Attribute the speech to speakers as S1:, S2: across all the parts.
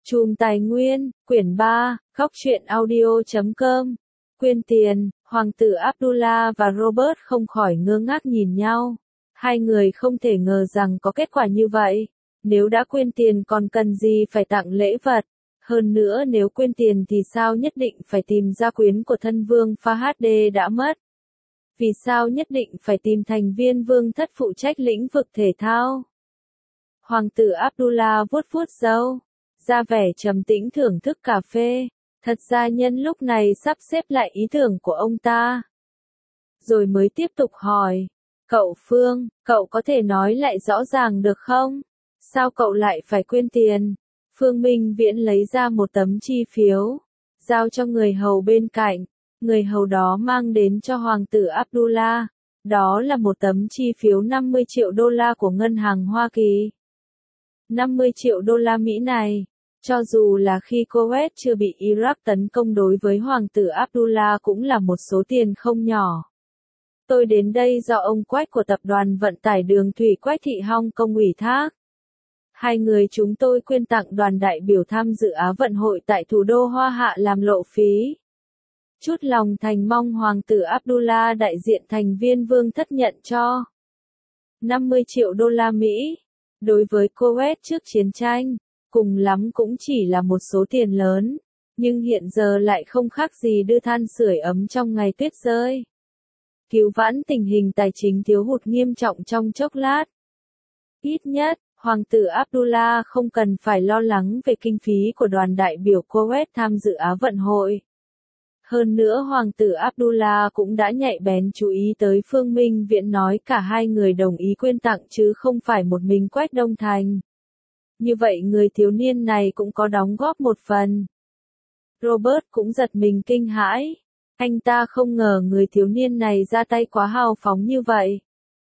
S1: Chùm Tài nguyên, quyển 3, góc truyện audio.com. Quyên tiền, Hoàng tử Abdullah và Robert không khỏi ngơ ngác nhìn nhau. Hai người không thể ngờ rằng có kết quả như vậy. Nếu đã quyên tiền còn cần gì phải tặng lễ vật. Hơn nữa nếu quyên tiền thì sao nhất định phải tìm gia quyến của thân vương Fahad đã mất. Vì sao nhất định phải tìm thành viên vương thất phụ trách lĩnh vực thể thao. Hoàng tử Abdullah vuốt vuốt râu, ra vẻ trầm tĩnh thưởng thức cà phê. Thật ra nhân lúc này sắp xếp lại ý tưởng của ông ta. Rồi mới tiếp tục hỏi. Cậu Phương, cậu có thể nói lại rõ ràng được không? Sao cậu lại phải quyên tiền? Phương Minh Viễn lấy ra một tấm chi phiếu, giao cho người hầu bên cạnh. Người hầu đó mang đến cho Hoàng tử Abdullah. Đó là một tấm chi phiếu 50 triệu đô la của ngân hàng Hoa Kỳ. 50 triệu đô la Mỹ này, cho dù là khi Kuwait chưa bị Iraq tấn công đối với Hoàng tử Abdullah cũng là một số tiền không nhỏ. Tôi đến đây do ông Quách của tập đoàn vận tải đường thủy Quách Thị Hong Kong ủy thác. Hai người chúng tôi quyên tặng đoàn đại biểu tham dự Á vận hội tại thủ đô Hoa Hạ làm lộ phí. Chút lòng thành mong Hoàng tử Abdullah đại diện thành viên vương thất nhận cho 50 triệu đô la Mỹ. Đối với Kuwait trước chiến tranh, cùng lắm cũng chỉ là một số tiền lớn, nhưng hiện giờ lại không khác gì đưa than sưởi ấm trong ngày tuyết rơi. Cứu vãn tình hình tài chính thiếu hụt nghiêm trọng trong chốc lát. Ít nhất, Hoàng tử Abdullah không cần phải lo lắng về kinh phí của đoàn đại biểu Kuwait tham dự Á vận hội. Hơn nữa Hoàng tử Abdullah cũng đã nhạy bén chú ý tới Phương Minh Viễn nói cả hai người đồng ý quyên tặng chứ không phải một mình Quách Đông Thành. Như vậy người thiếu niên này cũng có đóng góp một phần. Robert cũng giật mình kinh hãi. Anh ta không ngờ người thiếu niên này ra tay quá hào phóng như vậy.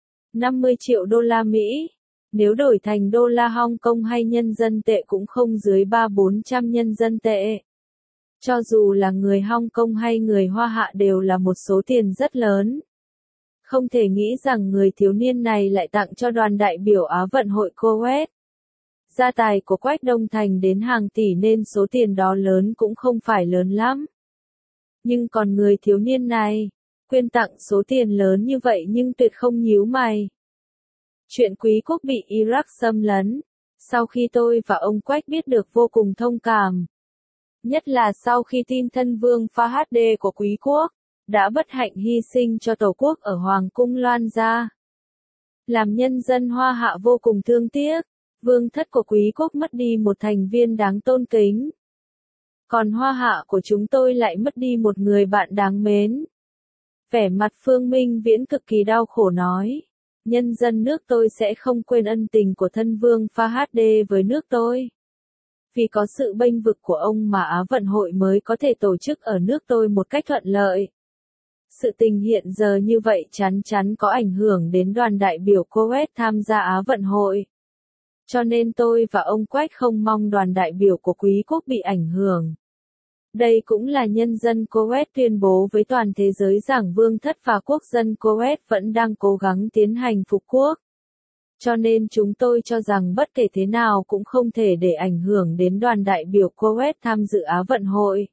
S1: 50 triệu đô la Mỹ. Nếu đổi thành đô la Hong Kong hay nhân dân tệ cũng không dưới 300-400 nhân dân tệ. Cho dù là người Hong Kong hay người Hoa Hạ đều là một số tiền rất lớn. Không thể nghĩ rằng người thiếu niên này lại tặng cho đoàn đại biểu Á vận hội Kuwait. Gia tài của Quách Đông Thành đến hàng tỷ nên số tiền đó lớn cũng không phải lớn lắm. Nhưng còn người thiếu niên này, quyên tặng số tiền lớn như vậy nhưng tuyệt không nhíu mày. Chuyện quý quốc bị Iraq xâm lấn, sau khi tôi và ông Quách biết được vô cùng thông cảm. Nhất là sau khi tin thân vương Fahad của quý quốc, đã bất hạnh hy sinh cho tổ quốc ở Hoàng cung loan ra. Làm nhân dân Hoa Hạ vô cùng thương tiếc, vương thất của quý quốc mất đi một thành viên đáng tôn kính. Còn Hoa Hạ của chúng tôi lại mất đi một người bạn đáng mến. Vẻ mặt Phương Minh Viễn cực kỳ đau khổ nói. Nhân dân nước tôi sẽ không quên ân tình của thân vương Fahad với nước tôi. Vì có sự bênh vực của ông mà Á vận hội mới có thể tổ chức ở nước tôi một cách thuận lợi. Sự tình hiện giờ như vậy chắn chắn có ảnh hưởng đến đoàn đại biểu Kuwait tham gia Á vận hội. Cho nên tôi và ông Quách không mong đoàn đại biểu của quý quốc bị ảnh hưởng. Đây cũng là nhân dân Kuwait tuyên bố với toàn thế giới rằng vương thất và quốc dân Kuwait vẫn đang cố gắng tiến hành phục quốc. Cho nên chúng tôi cho rằng bất kể thế nào cũng không thể để ảnh hưởng đến đoàn đại biểu Kuwait tham dự Á vận hội.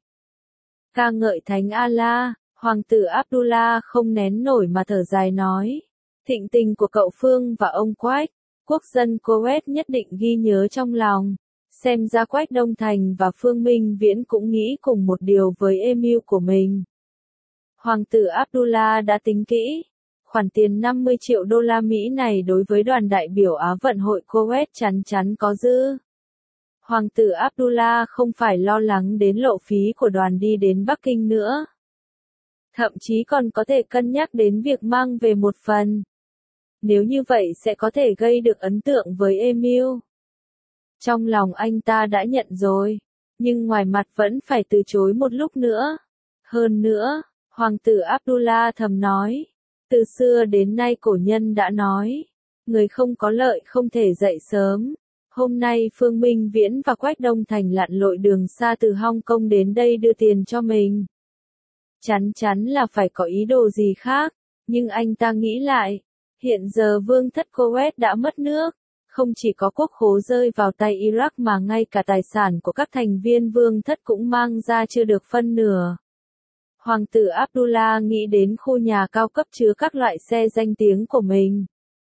S1: Ca ngợi Thánh Allah, Hoàng tử Abdullah không nén nổi mà thở dài nói. Thịnh tình của cậu Phương và ông Quách, quốc dân Kuwait nhất định ghi nhớ trong lòng. Xem ra Quách Đông Thành và Phương Minh Viễn cũng nghĩ cùng một điều với Emil của mình. Hoàng tử Abdullah đã tính kỹ. Khoản tiền 50 triệu đô la Mỹ này đối với đoàn đại biểu Á vận hội Kuwait chắn chắn có dư. Hoàng tử Abdullah không phải lo lắng đến lộ phí của đoàn đi đến Bắc Kinh nữa. Thậm chí còn có thể cân nhắc đến việc mang về một phần. Nếu như vậy sẽ có thể gây được ấn tượng với Emil. Trong lòng anh ta đã nhận rồi, nhưng ngoài mặt vẫn phải từ chối một lúc nữa. Hơn nữa, Hoàng tử Abdullah thầm nói. Từ xưa đến nay cổ nhân đã nói, người không có lợi không thể dậy sớm. Hôm nay Phương Minh Viễn và Quách Đông Thành lặn lội đường xa từ Hong Kong đến đây đưa tiền cho mình. Chắn chắn là phải có ý đồ gì khác, nhưng anh ta nghĩ lại, hiện giờ vương thất Kuwait đã mất nước, Không chỉ có quốc khố rơi vào tay Iraq mà ngay cả tài sản của các thành viên vương thất cũng mang ra chưa được phân nửa. Hoàng tử Abdullah nghĩ đến khu nhà cao cấp chứa các loại xe danh tiếng của mình.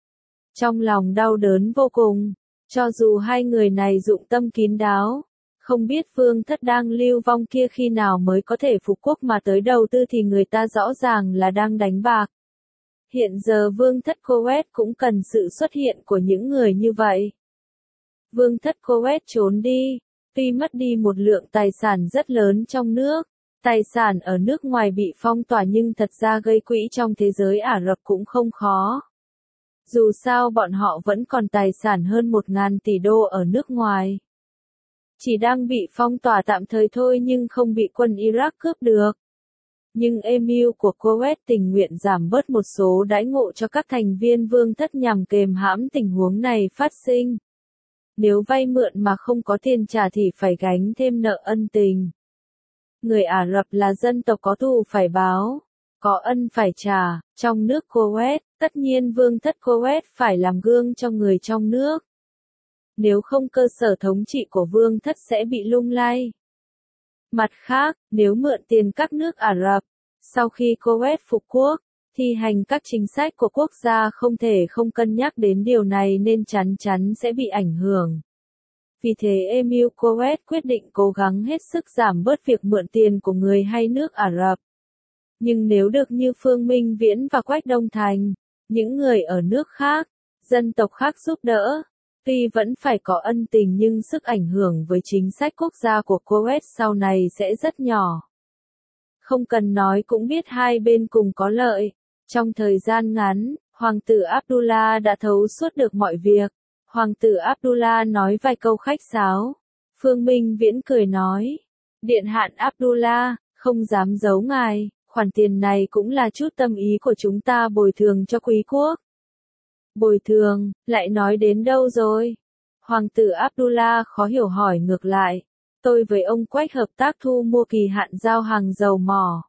S1: Trong lòng đau đớn vô cùng, cho dù hai người này dụng tâm kín đáo, không biết vương thất đang lưu vong kia khi nào mới có thể phục quốc mà tới đầu tư thì người ta rõ ràng là đang đánh bạc. Hiện giờ vương thất Kuwait cũng cần sự xuất hiện của những người như vậy. Vương thất Kuwait trốn đi, tuy mất đi một lượng tài sản rất lớn trong nước, tài sản ở nước ngoài bị phong tỏa nhưng thật ra gây quỹ trong thế giới Ả Rập cũng không khó. Dù sao bọn họ vẫn còn tài sản hơn 1.000 tỷ đô ở nước ngoài. Chỉ đang bị phong tỏa tạm thời thôi nhưng không bị quân Iraq cướp được. Nhưng Emir của Kuwait tình nguyện giảm bớt một số đãi ngộ cho các thành viên vương thất nhằm kềm hãm tình huống này phát sinh. Nếu vay mượn mà không có tiền trả thì phải gánh thêm nợ ân tình. Người Ả Rập là dân tộc có thù phải báo, có ân phải trả. Trong nước Kuwait, tất nhiên vương thất Kuwait phải làm gương cho người trong nước. Nếu không cơ sở thống trị của vương thất sẽ bị lung lay. Mặt khác, nếu mượn tiền các nước Ả Rập, sau khi Kuwait phục quốc, thi hành các chính sách của quốc gia không thể không cân nhắc đến điều này nên chắn chắn sẽ bị ảnh hưởng. Vì thế Emir Kuwait quyết định cố gắng hết sức giảm bớt việc mượn tiền của người hay nước Ả Rập. Nhưng nếu được như Phương Minh Viễn và Quách Đông Thành, những người ở nước khác, dân tộc khác giúp đỡ, tuy vẫn phải có ân tình nhưng sức ảnh hưởng với chính sách quốc gia của Kuwait sau này sẽ rất nhỏ. Không cần nói cũng biết hai bên cùng có lợi. Trong thời gian ngắn, Hoàng tử Abdullah đã thấu suốt được mọi việc. Hoàng tử Abdullah nói vài câu khách sáo. Phương Minh Viễn cười nói. Điện hạ Abdullah, không dám giấu ngài, khoản tiền này cũng là chút tâm ý của chúng ta bồi thường cho quý quốc. Bồi thường, lại nói đến đâu rồi? Hoàng tử Abdullah khó hiểu hỏi ngược lại. Tôi với ông Quách hợp tác thu mua kỳ hạn giao hàng dầu mỏ.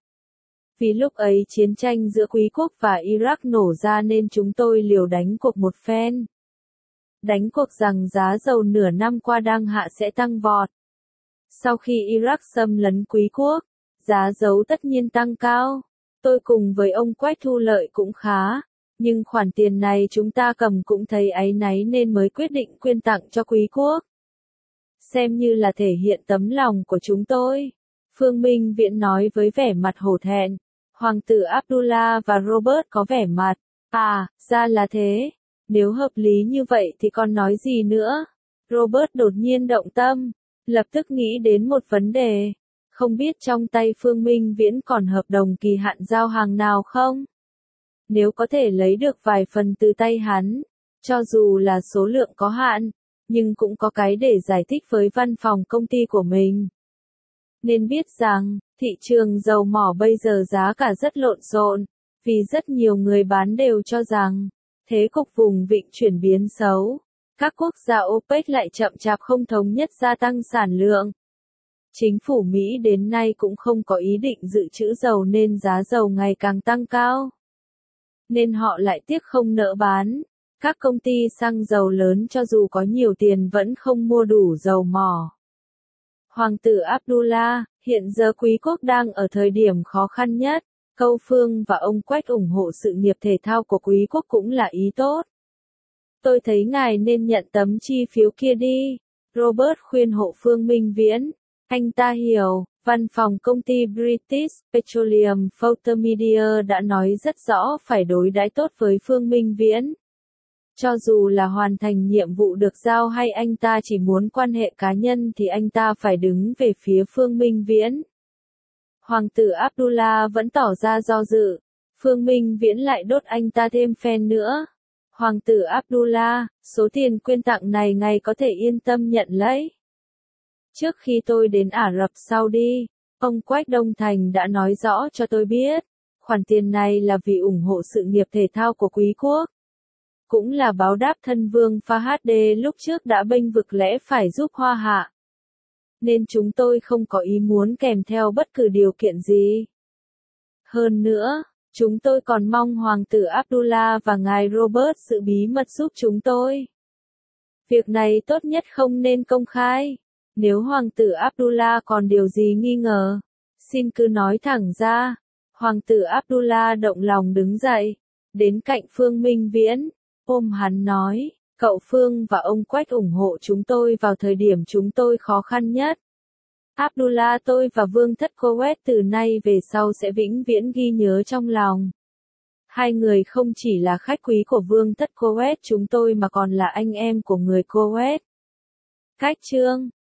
S1: Vì lúc ấy chiến tranh giữa quý quốc và Iraq nổ ra nên chúng tôi liều đánh cuộc một phen. Đánh cuộc rằng giá dầu nửa năm qua đang hạ sẽ tăng vọt. Sau khi Iraq xâm lấn quý quốc, giá dầu tất nhiên tăng cao. Tôi cùng với ông Quách thu lợi cũng khá. Nhưng khoản tiền này chúng ta cầm cũng thấy áy náy nên mới quyết định quyên tặng cho quý quốc. Xem như là thể hiện tấm lòng của chúng tôi. Phương Minh Viễn nói với vẻ mặt hổ thẹn. Hoàng tử Abdullah và Robert có vẻ mặt. À, ra là thế. Nếu hợp lý như vậy thì còn nói gì nữa? Robert đột nhiên động tâm. Lập tức nghĩ đến một vấn đề. Không biết trong tay Phương Minh Viễn còn hợp đồng kỳ hạn giao hàng nào không? Nếu có thể lấy được vài phần từ tay hắn, cho dù là số lượng có hạn, nhưng cũng có cái để giải thích với văn phòng công ty của mình. Nên biết rằng, thị trường dầu mỏ bây giờ giá cả rất lộn xộn, vì rất nhiều người bán đều cho rằng, thế cục vùng vịnh chuyển biến xấu, các quốc gia OPEC lại chậm chạp không thống nhất gia tăng sản lượng. Chính phủ Mỹ đến nay cũng không có ý định dự trữ dầu nên giá dầu ngày càng tăng cao. Nên họ lại tiếc không nỡ bán. Các công ty xăng dầu lớn cho dù có nhiều tiền vẫn không mua đủ dầu mỏ. Hoàng tử Abdullah, hiện giờ quý quốc đang ở thời điểm khó khăn nhất. Câu Phương và ông Quách ủng hộ sự nghiệp thể thao của quý quốc cũng là ý tốt. Tôi thấy ngài nên nhận tấm chi phiếu kia đi. Robert khuyên hộ Phương Minh Viễn. Anh ta hiểu, văn phòng công ty British Petroleum Filter Media đã nói rất rõ phải đối đãi tốt với Phương Minh Viễn. Cho dù là hoàn thành nhiệm vụ được giao hay anh ta chỉ muốn quan hệ cá nhân thì anh ta phải đứng về phía Phương Minh Viễn. Hoàng tử Abdullah vẫn tỏ ra do dự. Phương Minh Viễn lại đốt anh ta thêm phen nữa. Hoàng tử Abdullah, số tiền quyên tặng này ngài có thể yên tâm nhận lấy. Trước khi tôi đến Ả Rập Saudi, ông Quách Đông Thành đã nói rõ cho tôi biết, khoản tiền này là vì ủng hộ sự nghiệp thể thao của quý quốc. Cũng là báo đáp thân vương Fahad lúc trước đã bênh vực lẽ phải giúp Hoa Hạ. Nên chúng tôi không có ý muốn kèm theo bất cứ điều kiện gì. Hơn nữa, chúng tôi còn mong Hoàng tử Abdullah và ngài Robert giữ bí mật giúp chúng tôi. Việc này tốt nhất không nên công khai. Nếu Hoàng tử Abdullah còn điều gì nghi ngờ, xin cứ nói thẳng ra. Hoàng tử Abdullah động lòng đứng dậy, đến cạnh Phương Minh Viễn, ôm hắn nói, cậu Phương và ông Quách ủng hộ chúng tôi vào thời điểm chúng tôi khó khăn nhất. Abdullah, tôi và Vương thất Kuwait từ nay về sau sẽ vĩnh viễn ghi nhớ trong lòng. Hai người không chỉ là khách quý của Vương thất Kuwait chúng tôi mà còn là anh em của người Kuwait. Cách chương